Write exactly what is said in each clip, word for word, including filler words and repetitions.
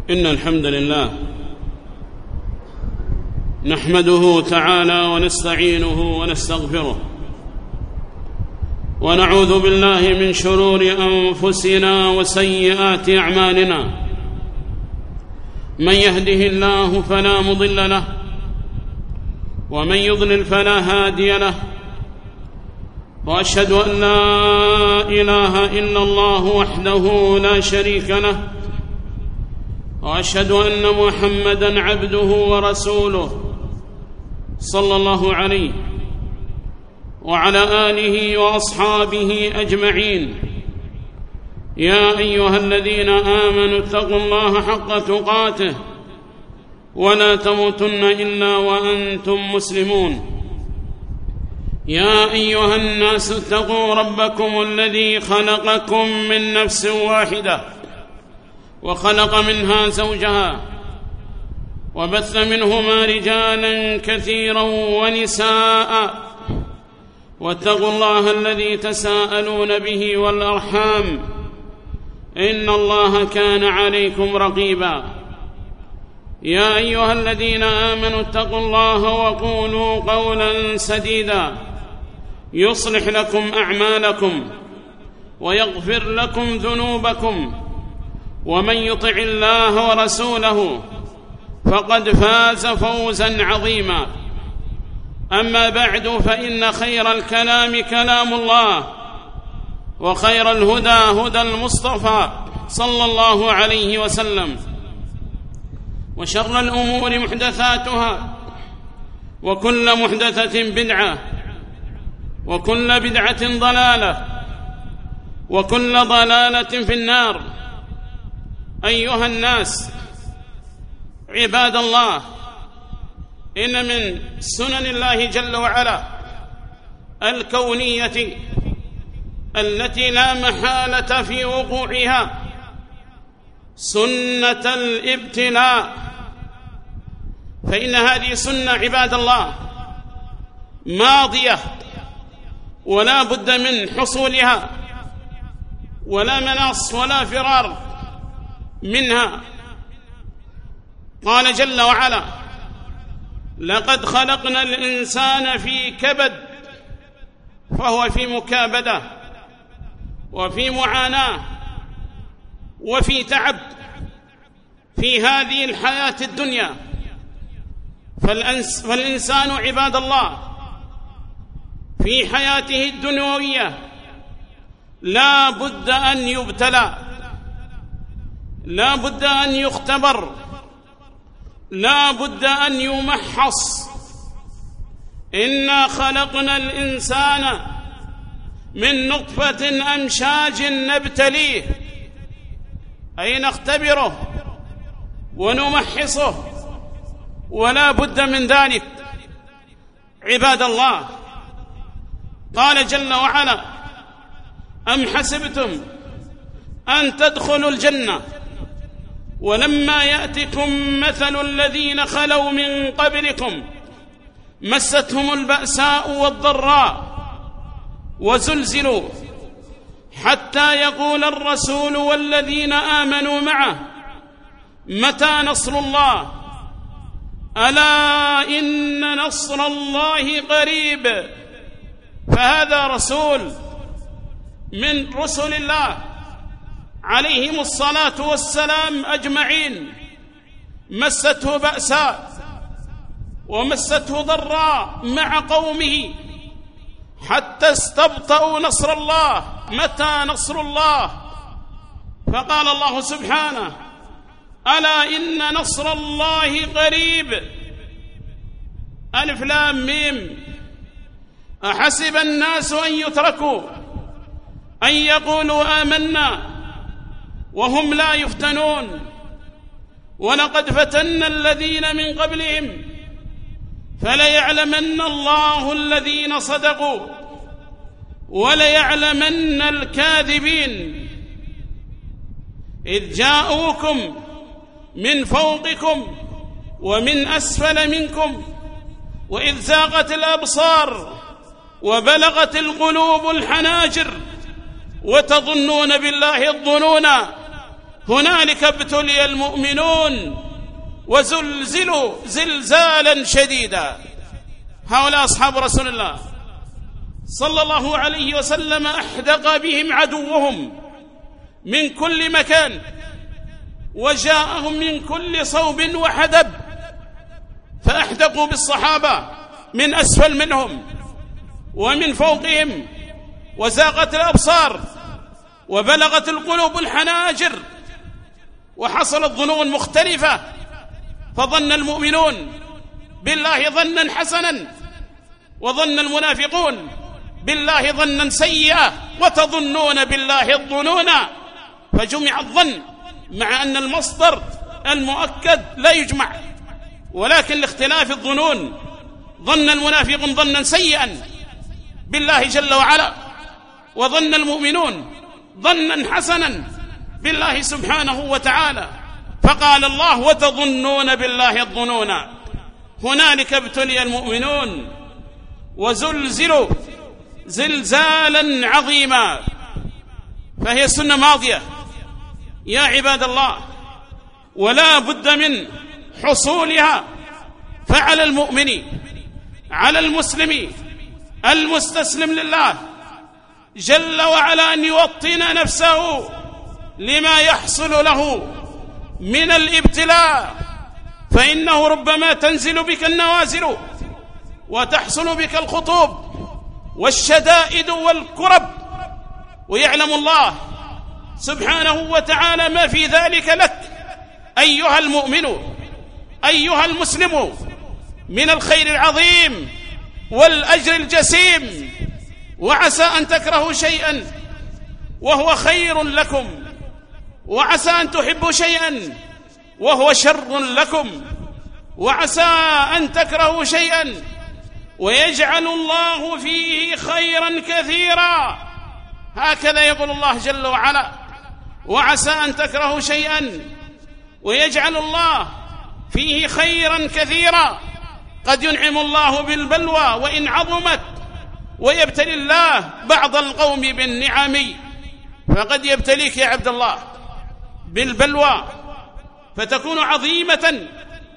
إن الحمد لله نحمده تعالى ونستعينه ونستغفره ونعوذ بالله من شرور أنفسنا وسيئات أعمالنا. من يهده الله فلا مضل له ومن يضلل فلا هادي له، وأشهد أن لا إله إلا الله وحده لا شريك له، وأشهد أن محمدًا عبده ورسوله صلى الله عليه وعلى آله وأصحابه أجمعين. يا أيها الذين آمنوا اتقوا الله حق تقاته ولا تموتن إلا وأنتم مسلمون. يا أيها الناس اتقوا ربكم الذي خلقكم من نفس واحدة وخلق منها زوجها وبث منهما رجالا كثيرا ونساء، واتقوا الله الذي تساءلون به والأرحام إن الله كان عليكم رقيبا. يا أيها الذين آمنوا اتقوا الله وقولوا قولا سديدا يصلح لكم أعمالكم ويغفر لكم ذنوبكم، ومن يطع الله ورسوله فقد فاز فوزا عظيما. أما بعد، فإن خير الكلام كلام الله، وخير الهدى هدى المصطفى صلى الله عليه وسلم، وشر الأمور محدثاتها، وكل محدثة بدعة، وكل بدعة ضلالة، وكل ضلالة في النار. أيها الناس عباد الله، إن من سنن الله جل وعلا الكونية التي لا محالة في وقوعها سنة الابتلاء، فإن هذه سنة عباد الله ماضية ولا بد من حصولها، ولا مناص ولا فرار منها. قال جل وعلا: لقد خلقنا الإنسان في كبد، فهو في مكابدة وفي معاناة وفي تعب في هذه الحياة الدنيا. فالإنسان عباد الله في حياته الدنيوية لا بد أن يبتلى، لا بد أن يختبر، لا بد أن يمحص. إنا خلقنا الإنسان من نطفة أمشاج نبتليه، أي نختبره ونمحصه، ولا بد من ذلك عباد الله. قال جل وعلا: أم حسبتم أن تدخلوا الجنة ولما يأتكم مثل الذين خلوا من قبلكم مستهم البأساء والضراء وزلزلوا حتى يقول الرسول والذين آمنوا معه متى نصر الله، ألا إن نصر الله قريب. فهذا رسول من رسل الله عليهم الصلاة والسلام أجمعين، مسته بأساء ومسته ضراء مع قومه حتى استبطأوا نصر الله. متى نصر الله؟ فقال الله سبحانه: ألا إن نصر الله قريب. ألف لام ميم. أحسب الناس أن يتركوا أن يقولوا آمنا وهم لا يفتنون، ولقد فتنا الذين من قبلهم فليعلمن الله الذين صدقوا وليعلمن الكاذبين. إذ جاءوكم من فوقكم ومن أسفل منكم وإذ زاغت الأبصار وبلغت القلوب الحناجر وتظنون بالله الظنونا هنالك ابتلي المؤمنون وزلزلوا زلزالا شديدا. هؤلاء أصحاب رسول الله صلى الله عليه وسلم أحدق بهم عدوهم من كل مكان، وجاءهم من كل صوب وحدب، فأحدقوا بالصحابة من أسفل منهم ومن فوقهم، وزاغت الأبصار وبلغت القلوب الحناجر، وحصلت ظنون مختلفة، فظن المؤمنون بالله ظنا حسنا، وظن المنافقون بالله ظنا سيئا، وتظنون بالله الظنون، فجمع الظن، مع أن المصدر المؤكد لا يجمع، ولكن لاختلاف الظنون. ظن المنافقون ظنا سيئا بالله جل وعلا، وظن المؤمنون ظنا حسنا بالله سبحانه وتعالى، فقال الله وتظنون بالله الظنون. هنالك ابتلي المؤمنون وزلزلوا زلزالا عظيما. فهي سنة ماضية يا عباد الله، ولا بد من حصولها. فعلى المؤمن، على المسلم المستسلم لله جل وعلا أن يوطن نفسه لما يحصل له من الابتلاء، فإنه ربما تنزل بك النوازل وتحصل بك الخطوب والشدائد والكرب، ويعلم الله سبحانه وتعالى ما في ذلك لك أيها المؤمن أيها المسلم من الخير العظيم والأجر الجسيم. وعسى أن تكرهوا شيئا وهو خير لكم، وعسى أن تحبوا شيئا وهو شر لكم، وعسى أن تكرهوا شيئا ويجعل الله فيه خيرا كثيرا. هكذا يقول الله جل وعلا: وعسى أن تكرهوا شيئا ويجعل الله فيه خيرا كثيرا. قد ينعم الله بالبلوى وإن عظمت، ويبتلي الله بعض القوم بالنعم. فقد يبتليك يا عبد الله بالبلوى فتكون عظيمة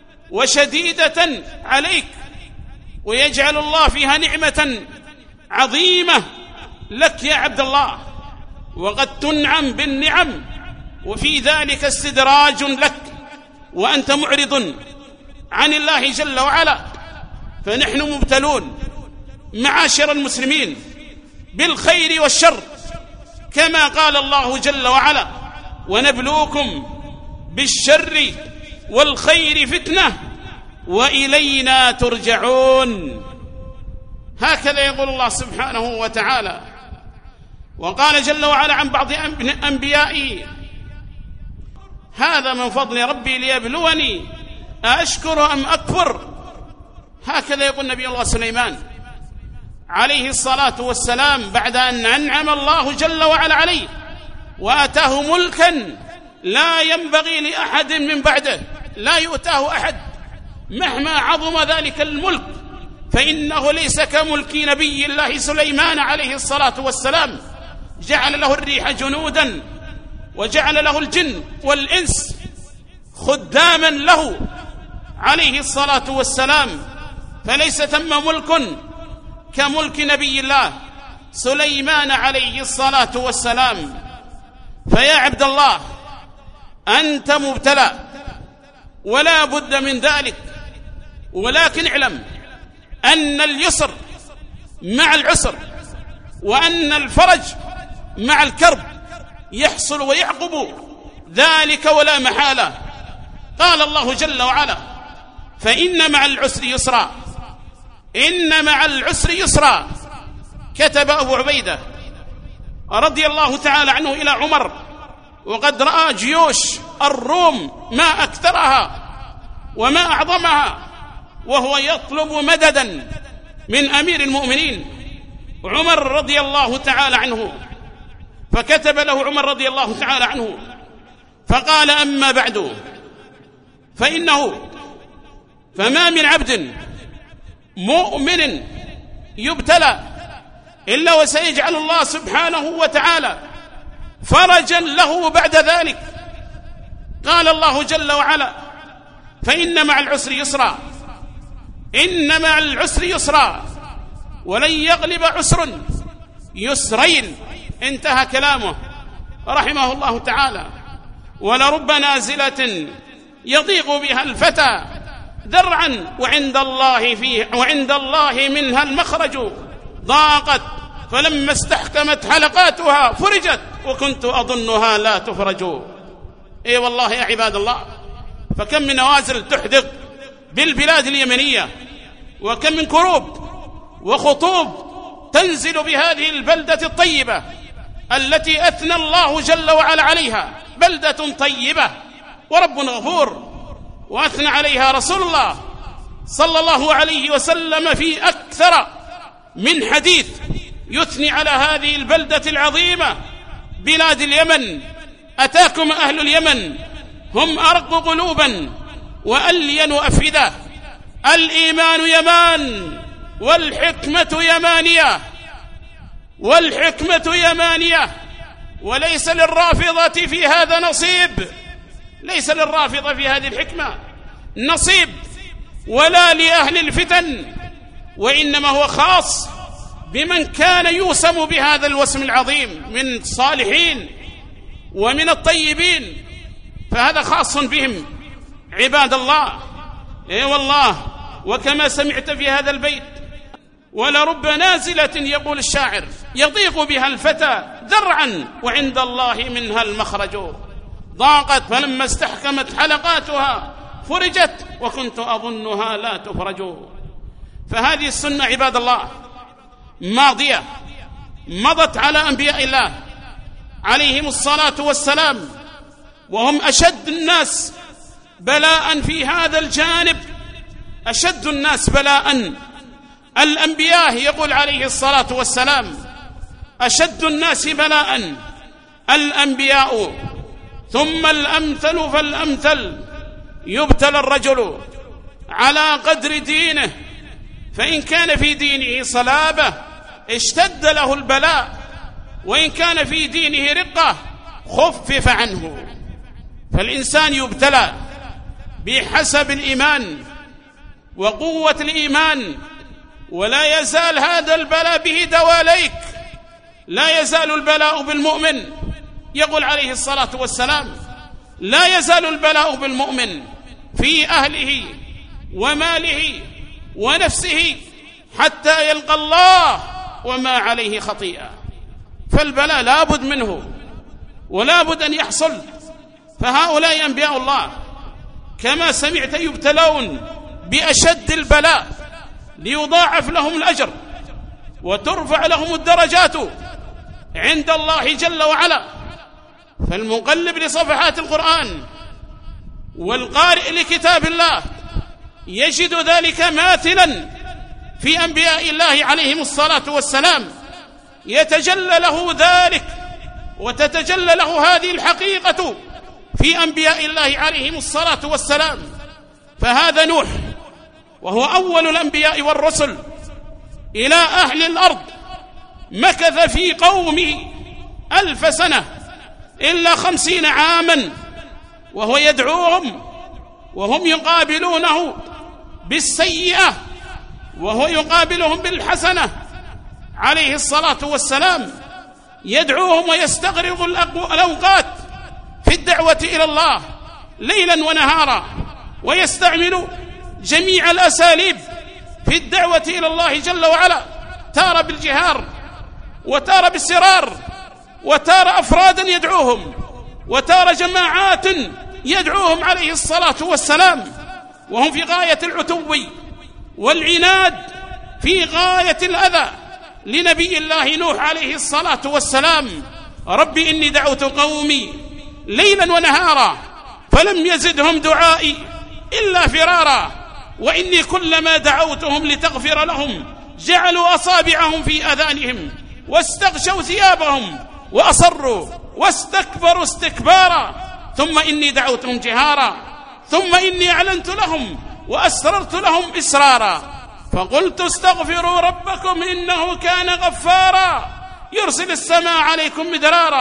وشديدة عليك، ويجعل الله فيها نعمة عظيمة لك يا عبد الله، وقد تنعم بالنعم وفي ذلك استدراج لك وأنت معرض عن الله جل وعلا. فنحن مبتلون معاشر المسلمين بالخير والشر، كما قال الله جل وعلا: ونبلوكم بالشر والخير فتنة وإلينا ترجعون. هكذا يقول الله سبحانه وتعالى. وقال جل وعلا عن بعض أنبيائه: هذا من فضل ربي ليبلوني أأشكر أم أكفر. هكذا يقول نبي الله سليمان عليه الصلاة والسلام بعد أن أنعم الله جل وعلا عليه وآتاه ملكا لا ينبغي لأحد من بعده، لا يؤتاه أحد مهما عظم ذلك الملك، فإنه ليس كملك نبي الله سليمان عليه الصلاة والسلام. جعل له الريح جنودا، وجعل له الجن والإنس خداما له عليه الصلاة والسلام، فليس ثم ملك كملك نبي الله سليمان عليه الصلاة والسلام. فيا عبد الله، أنت مبتلى ولا بد من ذلك، ولكن اعلم أن اليسر مع العسر، وأن الفرج مع الكرب يحصل ويعقب ذلك ولا محالة. قال الله جل وعلا: فإن مع العسر يسرا، إن مع العسر يسرا. كتب أبو عبيدة رضي الله تعالى عنه إلى عمر وقد رأى جيوش الروم ما أكثرها وما أعظمها، وهو يطلب مددا من أمير المؤمنين عمر رضي الله تعالى عنه، فكتب له عمر رضي الله تعالى عنه فقال: أما بعد، فإنه فما من عبد مؤمن يبتلى إلا وسيجعل الله سبحانه وتعالى فرجا له بعد ذلك، قال الله جل وعلا: فإن مع العسر يسرا، إن مع العسر يسرا، ولن يغلب عسر يسرين. انتهى كلامه رحمه الله تعالى. ولرب نازلة يضيق بها الفتى ذرعا وعند الله فيه وعند الله منها المخرج، ضاقت فلما استحكمت حلقاتها فرجت وكنت أظنها لا تفرج. اي والله يا عباد الله، فكم من نوازل تحدق بالبلاد اليمنية، وكم من كروب وخطوب تنزل بهذه البلدة الطيبة التي أثنى الله جل وعلا عليها، بلدة طيبة ورب غفور، وأثنى عليها رسول الله صلى الله عليه وسلم في أكثر من حديث يثني على هذه البلدة العظيمة بلاد اليمن. أتاكم أهل اليمن هم أرق قلوبا وألين أفئدة، الإيمان يمان والحكمة يمانية، والحكمة يمانية، وليس للرافضة في هذا نصيب، ليس للرافضة في هذه الحكمة نصيب، ولا لأهل الفتن، وإنما هو خاص بمن كان يوسم بهذا الوسم العظيم من الصالحين ومن الطيبين، فهذا خاص بهم عباد الله. اي والله، وكما سمعت في هذا البيت: ولرب نازلة، يقول الشاعر، يضيق بها الفتى ذرعا وعند الله منها المخرج، ضاقت فلما استحكمت حلقاتها فرجت وكنت أظنها لا تفرج. فهذه السنة عباد الله ماضية، مضت على أنبياء الله عليهم الصلاة والسلام، وهم أشد الناس بلاء في هذا الجانب، أشد الناس بلاء الأنبياء. يقول عليه الصلاة والسلام: أشد الناس بلاء الأنبياء ثم الأمثل فالأمثل، يبتلى الرجل على قدر دينه، فإن كان في دينه صلابة اشتد له البلاء، وإن كان في دينه رقة خفف عنه. فالإنسان يبتلى بحسب الإيمان وقوة الإيمان، ولا يزال هذا البلاء به دواليك، لا يزال البلاء بالمؤمن. يقول عليه الصلاة والسلام: لا يزال البلاء بالمؤمن في أهله وماله ونفسه حتى يلقى الله وما عليه خطيئة. فالبلاء لا بد منه ولا بد أن يحصل. فهؤلاء أنبياء الله كما سمعت يبتلون بأشد البلاء ليضاعف لهم الأجر وترفع لهم الدرجات عند الله جل وعلا. فالمقلب لصفحات القرآن والقارئ لكتاب الله يجد ذلك ماثلا في أنبياء الله عليهم الصلاة والسلام، يتجلى له ذلك وتتجلى له هذه الحقيقة في أنبياء الله عليهم الصلاة والسلام. فهذا نوح، وهو أول الأنبياء والرسل إلى أهل الأرض، مكث في قومه ألف سنة إلا خمسين عاما وهو يدعوهم، وهم يقابلونه بالسيئة وهو يقابلهم بالحسنة عليه الصلاة والسلام، يدعوهم ويستغرق الأوقات في الدعوة إلى الله ليلا ونهارا، ويستعمل جميع الأساليب في الدعوة إلى الله جل وعلا، تارة بالجهار وتارة بالسرار، وتارة أفرادا يدعوهم، وتارة جماعات يدعوهم عليه الصلاة والسلام، وهم في غاية العتو والعناد، في غاية الأذى لنبي الله نوح عليه الصلاة والسلام: رب إني دعوت قومي ليلا ونهارا فلم يزدهم دعائي إلا فرارا، وإني كلما دعوتهم لتغفر لهم جعلوا أصابعهم في أذانهم واستغشوا ثيابهم وأصروا واستكبروا استكبارا، ثم إني دعوتهم جهارا ثم إني أعلنت لهم وأسررت لهم إسرارا، فقلت استغفروا ربكم إنه كان غفارا يرسل السماء عليكم مدرارا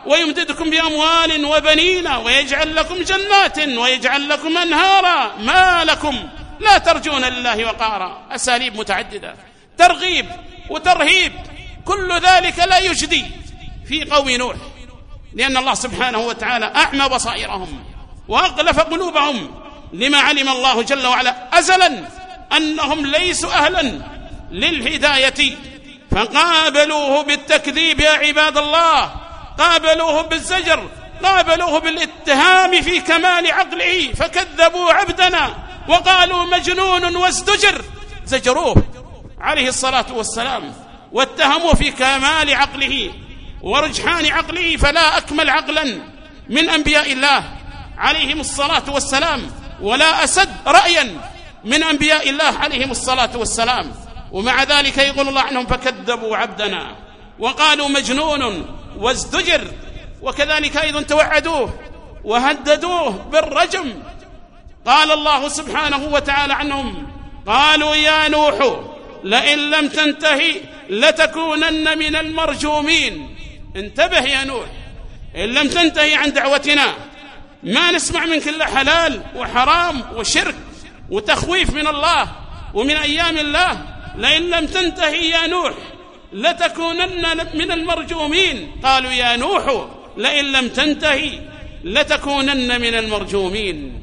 ويمددكم بأموال وبنين ويجعل لكم جنات ويجعل لكم أنهارا ما لكم لا ترجون لله وقارا. أساليب متعددة، ترغيب وترهيب، كل ذلك لا يجدي في قوم نوح، لأن الله سبحانه وتعالى أعمى بصائرهم وأغلف قلوبهم لما علم الله جل وعلا أزلا أنهم ليسوا أهلا للهداية، فقابلوه بالتكذيب يا عباد الله، قابلوه بالزجر، قابلوه بالاتهام في كمال عقله، فكذبوا عبدنا وقالوا مجنون وازدجر، زجروه عليه الصلاة والسلام واتهموا في كمال عقله ورجحان عقله، فلا أكمل عقلا من أنبياء الله عليهم الصلاة والسلام، ولا أسد رأيا من أنبياء الله عليهم الصلاة والسلام. ومع ذلك يقول الله عنهم فكذبوا عبدنا وقالوا مجنون وازدجر. وكذلك أيضا توعدوه وهددوه بالرجم. قال الله سبحانه وتعالى عنهم قالوا يا نوح لئن لم تنتهي لتكونن من المرجومين. انتبه يا نوح، إن لم تنتهي عن دعوتنا ما نسمع منك إلا حلال وحرام وشرك وتخويف من الله ومن أيام الله. لئن لم تنتهي يا نوح لتكونن من المرجومين. قالوا يا نوح لئن لم تنتهي لتكونن من المرجومين.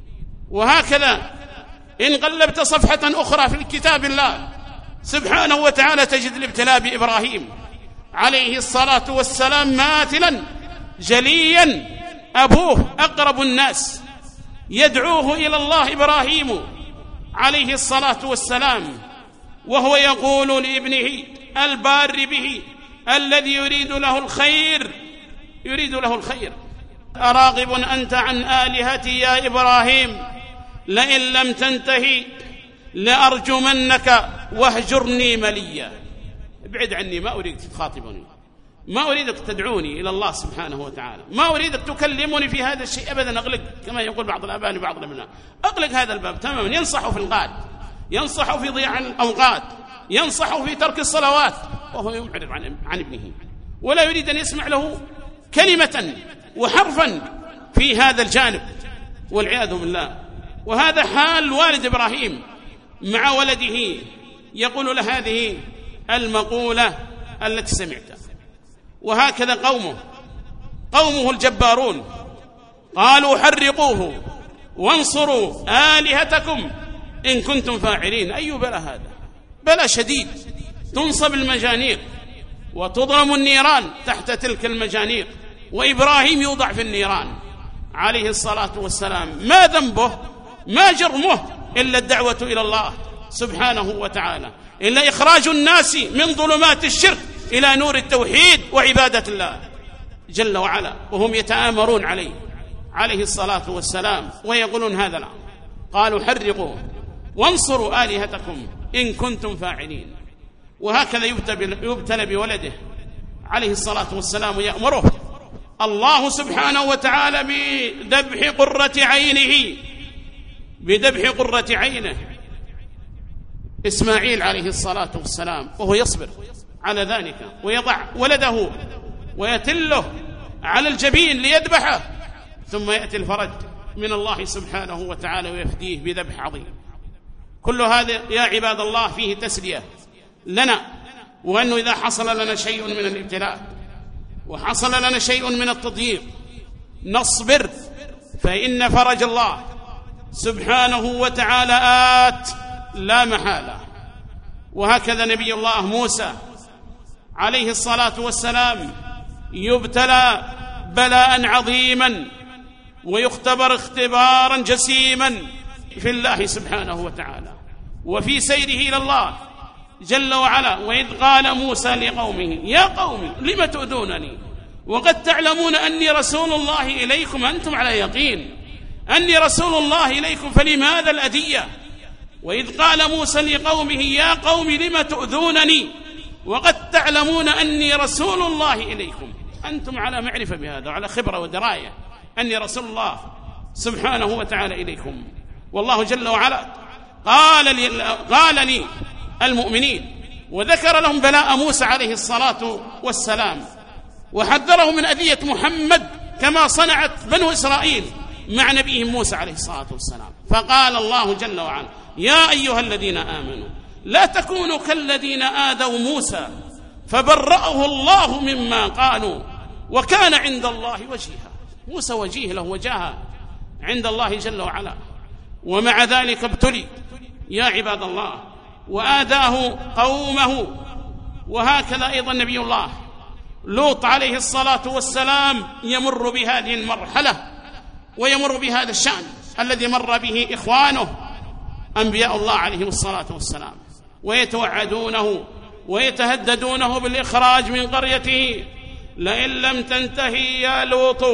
وهكذا إن قلبت صفحة أخرى في الكتاب الله سبحانه وتعالى تجد الابتلاء بإبراهيم عليه الصلاة والسلام ماثلا جليا، أبوه أقرب الناس يدعوه إلى الله إبراهيم عليه الصلاة والسلام، وهو يقول لابنه البار به الذي يريد له الخير يريد له الخير أراغب أنت عن آلهتي يا إبراهيم لئن لم تنتهي لأرجمنك واهجرني مليا. ابعد عني، ما أريدك تخاطبني، ما أريدك تدعوني إلى الله سبحانه وتعالى، ما أريدك تكلمني في هذا الشيء أبدا. أغلق، كما يقول بعض الآباء لبعض الأبناء، أغلق هذا الباب تماما. ينصح في الغاد، ينصح في ضياع الأوقات، ينصح في ترك الصلوات، وهو يعرض عن, عن ابنه ولا يريد أن يسمع له كلمة وحرفا في هذا الجانب والعياذ بالله. وهذا حال والد إبراهيم مع ولده، يقول له هذه المقولة التي سمعتها. وهكذا قومه قومه الجبارون قالوا حرقوه وانصروا آلهتكم إن كنتم فاعلين. أي بلا هذا؟ بلا شديد، تنصب المجانيق وتضرم النيران تحت تلك المجانيق، وإبراهيم يوضع في النيران عليه الصلاة والسلام. ما ذنبه ما جرمه إلا الدعوة إلى الله سبحانه وتعالى، إلا إخراج الناس من ظلمات الشرك إلى نور التوحيد وعبادة الله جل وعلا، وهم يتآمرون عليه عليه الصلاة والسلام ويقولون هذا الأمر. قالوا حرقوا وانصروا آلهتكم إن كنتم فاعلين. وهكذا يبتلى بولده عليه الصلاة والسلام، يأمره الله سبحانه وتعالى بذبح قرة عينه بذبح قرة عينه إسماعيل عليه الصلاة والسلام، وهو يصبر على ذلك ويضع ولده ويتله على الجبين ليذبحه، ثم يأتي الفرج من الله سبحانه وتعالى ويفديه بذبح عظيم. كل هذا يا عباد الله فيه تسلية لنا، وأنه إذا حصل لنا شيء من الابتلاء وحصل لنا شيء من التضييق نصبر، فإن فرج الله سبحانه وتعالى آت لا محالة. وهكذا نبي الله موسى عليه الصلاة والسلام يبتلى بلاء عظيما ويختبر اختبارا جسيما في الله سبحانه وتعالى وفي سيره إلى الله جل وعلا. وإذ قال موسى لقومه يا قوم لم تؤذونني وقد تعلمون أني رسول الله إليكم، أنتم على يقين أني رسول الله إليكم فلماذا الأذية؟ وإذ قال موسى لقومه يا قوم لم تؤذونني وقد تعلمون أني رسول الله إليكم، أنتم على معرفة بهذا وعلى خبرة ودراية أني رسول الله سبحانه وتعالى إليكم. والله جل وعلا قال لي, قال لي المؤمنين وذكر لهم بلاء موسى عليه الصلاة والسلام، وحذره من أذية محمد كما صنعت بنو إسرائيل مع نبيهم موسى عليه الصلاة والسلام. فقال الله جل وعلا: يا أيها الذين آمنوا لا تكونوا كالذين آذوا موسى فبرأه الله مما قالوا وكان عند الله وجيها. موسى وجيه له وجاهة عند الله جل وعلا، ومع ذلك ابتلي يا عباد الله وآذاه قومه. وهكذا أيضا نبي الله لوط عليه الصلاة والسلام يمر بهذه المرحلة ويمر بهذا الشأن الذي مر به إخوانه أنبياء الله عليهم الصلاة والسلام، ويتوعدونه ويتهددونه بالإخراج من قريته: لئن لم تنتهي يا لوط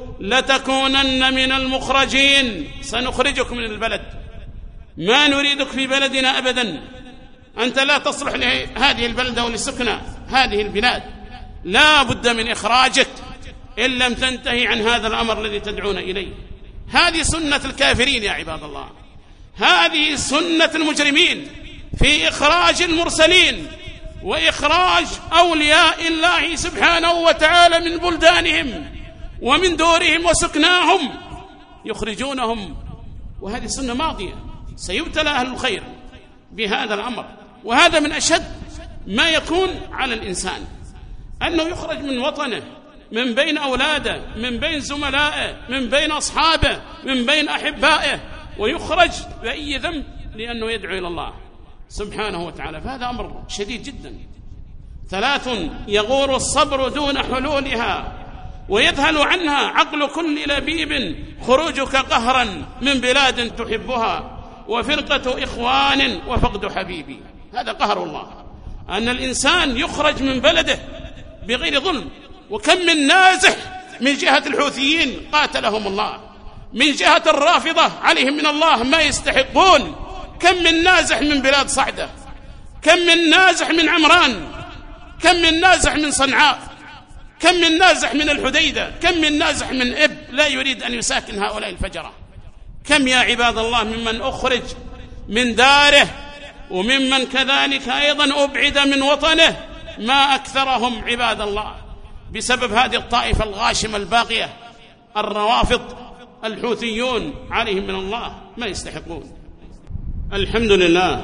لتكونن من المخرجين، سنخرجك من البلد، ما نريدك في بلدنا أبدا، أنت لا تصلح لهذه البلدة ولسكن هذه البلاد، لا بد من إخراجك إن لم تنتهي عن هذا الأمر الذي تدعون إليه. هذه سنة الكافرين يا عباد الله، هذه سنة المجرمين في إخراج المرسلين وإخراج أولياء الله سبحانه وتعالى من بلدانهم ومن دورهم وسكناهم، يخرجونهم، وهذه سنة ماضية. سيبتلى أهل الخير بهذا الأمر، وهذا من أشد ما يكون على الإنسان، أنه يخرج من وطنه، من بين أولاده، من بين زملائه، من بين أصحابه، من بين أحبائه، ويخرج بأي ذنب لأنه يدعو إلى الله سبحانه وتعالى. فهذا أمر شديد جدا. ثلاث يغور الصبر دون حلولها ويذهل عنها عقل كل لبيب: خروجك قهرا من بلاد تحبها وفرقة إخوان وفقد حبيبي. هذا قهر الله، أن الإنسان يخرج من بلده بغير ظلم. وكم من نازح من جهة الحوثيين قاتلهم الله، من جهة الرافضة عليهم من الله ما يستحقون. كم من نازح من بلاد صعدة، كم من نازح من عمران، كم من نازح من صنعاء، كم من نازح من الحديدة، كم من نازح من إب لا يريد أن يساكن هؤلاء الفجرة. كم يا عباد الله ممن أخرج من داره وممن كذلك أيضا أبعد من وطنه، ما أكثرهم عباد الله بسبب هذه الطائفة الغاشمة الباقية، الروافض الحوثيون عليهم من الله ما يستحقون. الحمد لله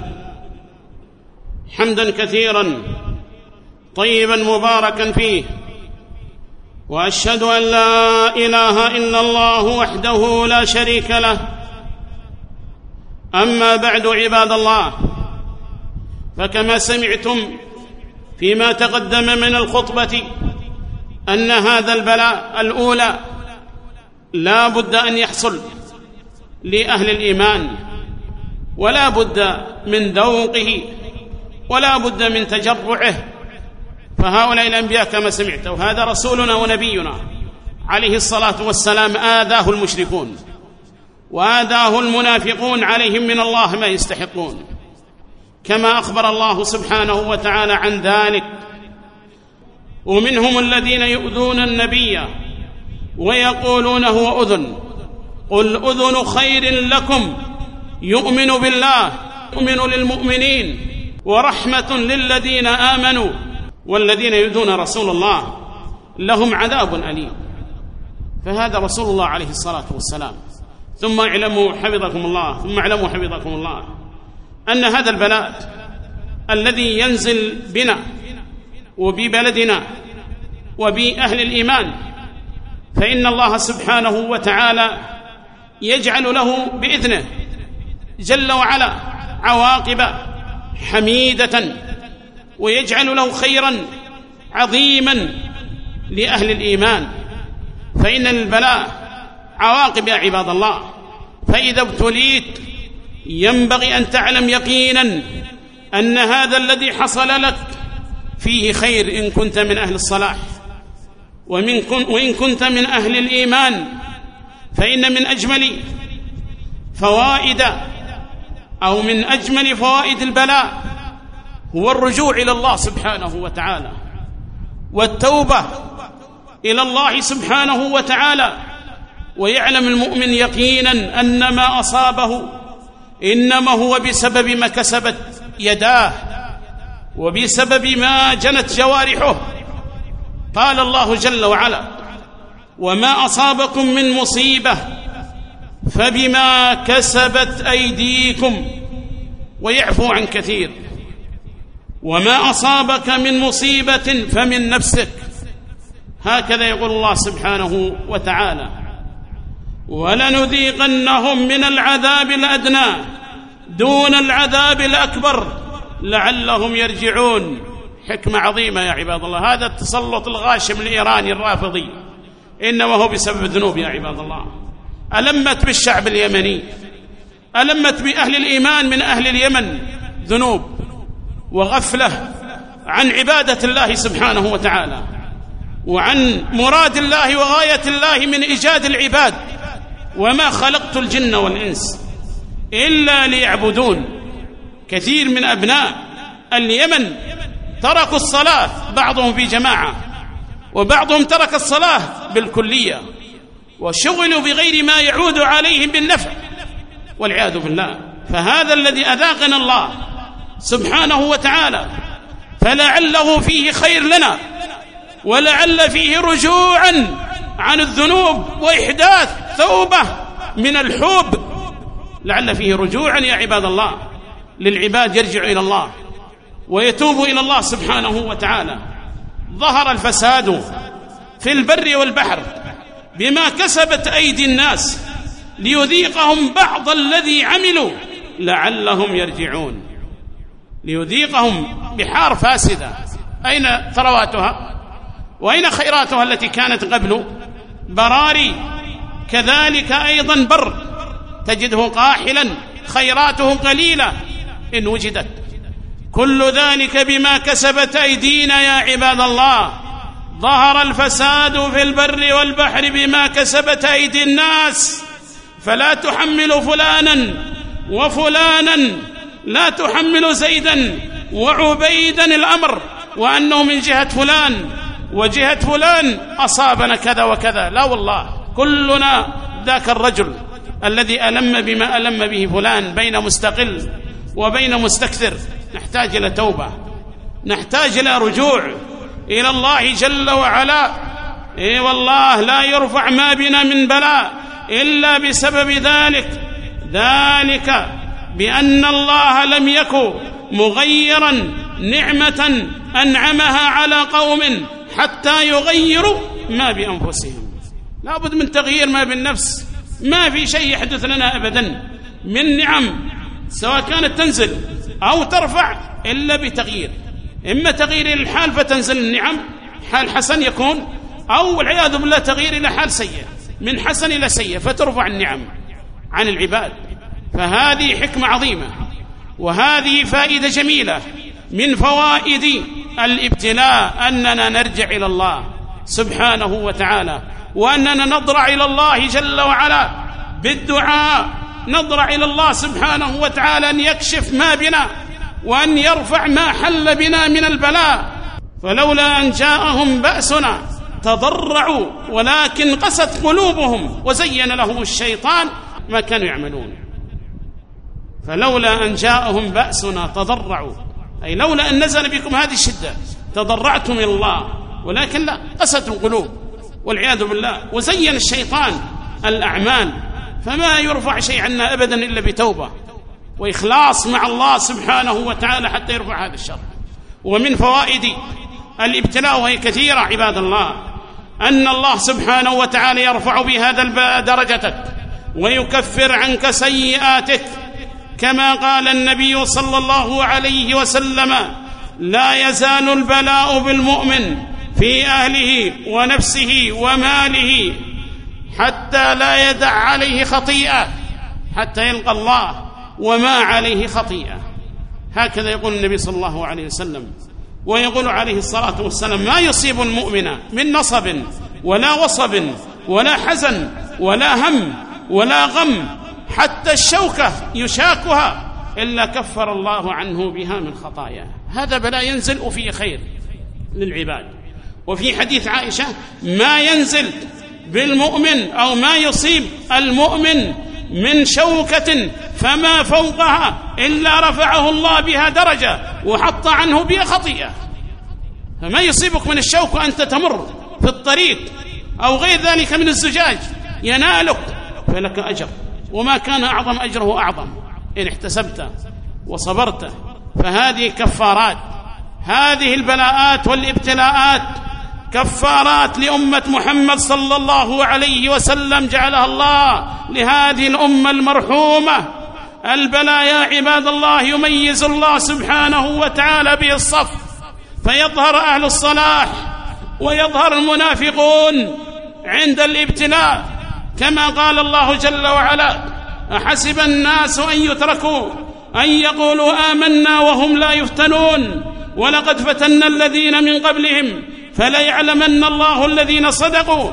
حمدا كثيرا طيبا مباركا فيه، وأشهد أن لا إله إلا الله وحده لا شريك له. أما بعد عباد الله، فكما سمعتم فيما تقدم من الخطبة أن هذا البلاء الأولى لا بد أن يحصل لأهل الإيمان، ولا بد من ذوقه، ولا بد من تجرعه. فهؤلاء الأنبياء كما سمعت، وهذا رسولنا ونبينا عليه الصلاة والسلام، آذاه المشركون وآذاه المنافقون عليهم من الله ما يستحقون، كما أخبر الله سبحانه وتعالى عن ذلك: ومنهم الذين يؤذون النبي ويقولون هو أذن، قل أذن خير لكم يؤمن بالله يؤمن للمؤمنين ورحمة للذين آمنوا والذين يؤذون رسول الله لهم عذاب أليم. فهذا رسول الله عليه الصلاة والسلام. ثم اعلموا حفظكم الله ثم اعلموا حفظكم الله أن هذا البلاء الذي ينزل بنا وببلدنا وبأهل الإيمان، فإن الله سبحانه وتعالى يجعل له بإذنه جل وعلا عواقب حميدة، ويجعل له خيرا عظيما لأهل الإيمان. فإن البلاء عواقب يا عباد الله، فإذا ابتليت ينبغي أن تعلم يقينا أن هذا الذي حصل لك فيه خير إن كنت من أهل الصلاح، ومن كن وإن كنت من أهل الإيمان، فإن من أجمل فوائد أو من أجمل فوائد البلاء هو الرجوع إلى الله سبحانه وتعالى والتوبة إلى الله سبحانه وتعالى. ويعلم المؤمن يقينا أن ما أصابه إنما هو بسبب ما كسبت يداه وبسبب ما جنت جوارحه، قال الله جل وعلا: وما أصابكم من مصيبة فبما كسبت أيديكم ويعفو عن كثير، وما أصابك من مصيبة فمن نفسك. هكذا يقول الله سبحانه وتعالى: ولنذيقنهم من العذاب الأدنى دون العذاب الأكبر لعلهم يرجعون. حكمة عظيمة يا عباد الله. هذا التسلط الغاشم الإيراني الرافضي إنما هو بسبب الذنوب يا عباد الله. ألمت بالشعب اليمني، ألمت بأهل الإيمان من أهل اليمن ذنوب وغفلة عن عبادة الله سبحانه وتعالى، وعن مراد الله وغاية الله من إيجاد العباد. وما خلقت الجن والإنس إلا ليعبدون. كثير من أبناء اليمن تركوا الصلاة، بعضهم في جماعة وبعضهم ترك الصلاة بالكلية، وشغلوا بغير ما يعود عليهم بالنفع والعياذ بالله. فهذا الذي أذاقنا الله سبحانه وتعالى، فلعله فيه خير لنا، ولعل فيه رجوعا عن الذنوب وإحداث توبة من الحب. لعل فيه رجوعا يا عباد الله للعباد يرجع إلى الله ويتوب إلى الله سبحانه وتعالى. ظهر الفساد في البر والبحر بما كسبت أيدي الناس ليذيقهم بعض الذي عملوا لعلهم يرجعون. ليذيقهم بحار فاسدة، أين ثرواتها وأين خيراتها التي كانت قبل؟ براري، كذلك أيضا بر تجده قاحلا خيراته قليلة إن وجدت. كل ذلك بما كسبت أيدينا يا عباد الله. ظهر الفساد في البر والبحر بما كسبت أيدي الناس، فلا تحمل فلانا وفلانا، لا تحمل زيدا وعبيدا الأمر وأنه من جهة فلان وجهة فلان أصابنا كذا وكذا. لا والله، كلنا ذاك الرجل الذي ألم بما ألم به فلان، بين مستقل وبين مستكثر. نحتاج إلى توبة، نحتاج إلى رجوع إلى الله جل وعلا. إيه والله، لا يرفع ما بنا من بلاء إلا بسبب ذلك ذلك بأن الله لم يكن مغيرا نعمة أنعمها على قوم حتى يغيروا ما بأنفسهم. لا بد من تغيير ما بالنفس. ما في شيء يحدث لنا أبدا من نعم سواء كانت تنزل أو ترفع إلا بتغيير، إما تغيير الحال فتنزل النعم، حال حسن يكون، أو والعياذ بالله تغيير إلى حال سيء، من حسن إلى سيء فترفع النعم عن العباد. فهذه حكمة عظيمة، وهذه فائدة جميلة من فوائد الابتلاء، أننا نرجع إلى الله سبحانه وتعالى، وأننا نضرع إلى الله جل وعلا بالدعاء، نضرع إلى الله سبحانه وتعالى أن يكشف ما بنا وأن يرفع ما حل بنا من البلاء. فلولا أن جاءهم بأسنا تضرعوا ولكن قست قلوبهم وزين لهم الشيطان ما كانوا يعملون. فلولا أن جاءهم بأسنا تضرعوا، أي لولا أن نزل بكم هذه الشدة تضرعتم إلى الله، ولكن لا، قست القلوب والعياذ بالله، وزين الشيطان الأعمال. فما يرفع شيء عنا أبدا إلا بتوبة وإخلاص مع الله سبحانه وتعالى حتى يرفع هذا الشر. ومن فوائد الابتلاء وهي كثيرة عباد الله، أن الله سبحانه وتعالى يرفع بهذا البلاء درجتك ويكفر عنك سيئاتك، كما قال النبي صلى الله عليه وسلم: لا يزال البلاء بالمؤمن في أهله ونفسه وماله حتى لا يدع عليه خطيئة حتى يلقى الله وما عليه خطيئة. هكذا يقول النبي صلى الله عليه وسلم. ويقول عليه الصلاة والسلام: ما يصيب المؤمن من نصب ولا وصب ولا حزن ولا هم ولا غم حتى الشوكة يشاكها إلا كفر الله عنه بها من خطاياه. هذا بلاء ينزل وفيه خير للعباد. وفي حديث عائشة: ما ينزل بالمؤمن أو ما يصيب المؤمن من شوكة فما فوقها إلا رفعه الله بها درجة وحط عنه بها خطيئة. فما يصيبك من الشوك وأنت تمر في الطريق أو غير ذلك من الزجاج ينالك فلك أجر، وما كان أعظم أجره أعظم إن احتسبته وصبرته. فهذه كفارات، هذه البلاءات والابتلاءات كفارات لأمة محمد صلى الله عليه وسلم جعلها الله لهذه الأمة المرحومة. البلاء يا عباد الله يميز الله سبحانه وتعالى به الصف، فيظهر أهل الصلاح ويظهر المنافقون عند الابتلاء، كما قال الله جل وعلا: أحسب الناس أن يتركوا أن يقولوا آمنا وهم لا يفتنون ولقد فتنا الذين من قبلهم فليعلمن الله الذين صدقوا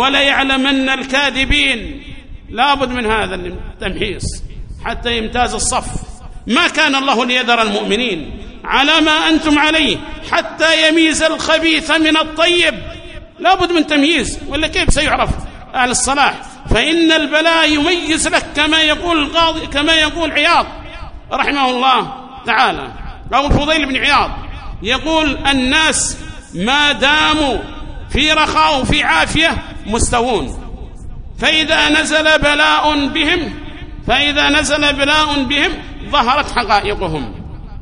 وليعلمن الكاذبين. لا بد من هذا التمحيص حتى يمتاز الصف. ما كان الله ليذر المؤمنين على ما أنتم عليه حتى يميز الخبيث من الطيب. لا بد من تمييز، ولا كيف سيعرف أهل الصلاح؟ فإن البلاء يميز لك، كما يقول القاضي كما يقول عياض رحمه الله تعالى، أو الفضيل بن عياض يقول: الناس ما داموا في رخاء وفي عافية مستوون، فإذا نزل بلاء بهم فإذا نزل بلاء بهم ظهرت حقائقهم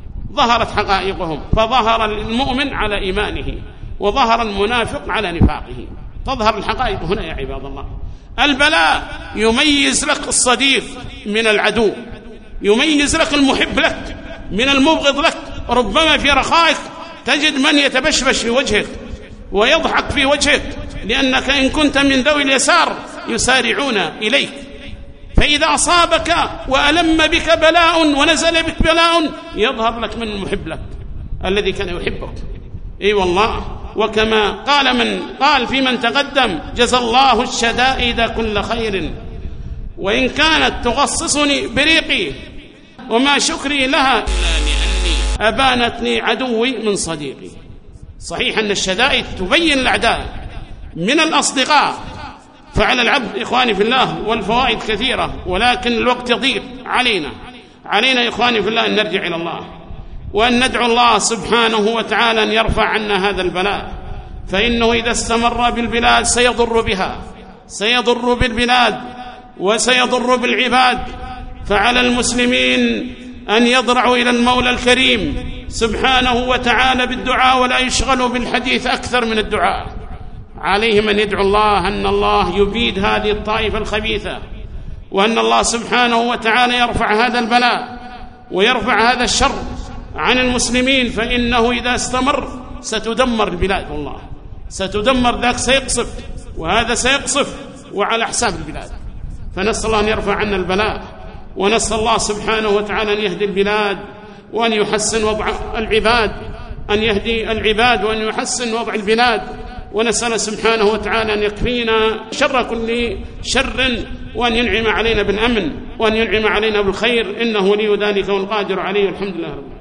ظهرت حقائقهم فظهر المؤمن على إيمانه وظهر المنافق على نفاقه. تظهر الحقائق هنا يا عباد الله. البلاء يميز لك الصديق من العدو، يميز لك المحب لك من المبغض لك. ربما في رخائك تجد من يتبشبش في وجهك ويضحك في وجهك، لأنك إن كنت من ذوي اليسار يسارعون إليك. فإذا أصابك وألم بك بلاء ونزل بك بلاء يظهر لك من المحب لك الذي كان يحبك. اي والله. وكما قال من قال في من تقدم: جزى الله الشدائد كل خير وإن كانت تغصصني بريقي وما شكري لها إلا لأني أبانتني عدوي من صديقي. صحيح أن الشدائد تبين الأعداء من الأصدقاء، فعلى العبد إخواني في الله والفوائد كثيرة، ولكن الوقت يضيق علينا علينا إخواني في الله أن نرجع إلى الله وأن ندعو الله سبحانه وتعالى أن يرفع عنا هذا البلاء، فإنه إذا استمر بالبلاد سيضر بها سيضر بالبلاد وسيضر بالعباد. فعلى المسلمين أن يضرعوا إلى المولى الكريم سبحانه وتعالى بالدعاء، ولا يشغلوا بالحديث أكثر من الدعاء. عليهم أن يدعو الله أن الله يبيد هذه الطائفة الخبيثة، وأن الله سبحانه وتعالى يرفع هذا البلاء ويرفع هذا الشر عن المسلمين، فإنه إذا استمر ستدمر البلاد، والله ستدمر، ذاك سيقصف وهذا سيقصف وعلى حساب البلاد. فنسأل الله أن يرفع عنا البلاء، ونسأل الله سبحانه وتعالى أن يهدي البلاد وأن يحسن وضع العباد أن يهدي العباد وأن يحسن وضع البلاد. ونسأل سبحانه وتعالى أن يكفينا شر كل شر، وأن ينعم علينا بالأمن وأن ينعم علينا بالخير، إنه ولي ذلك والقادر عليه. الحمد لله رب العالمين.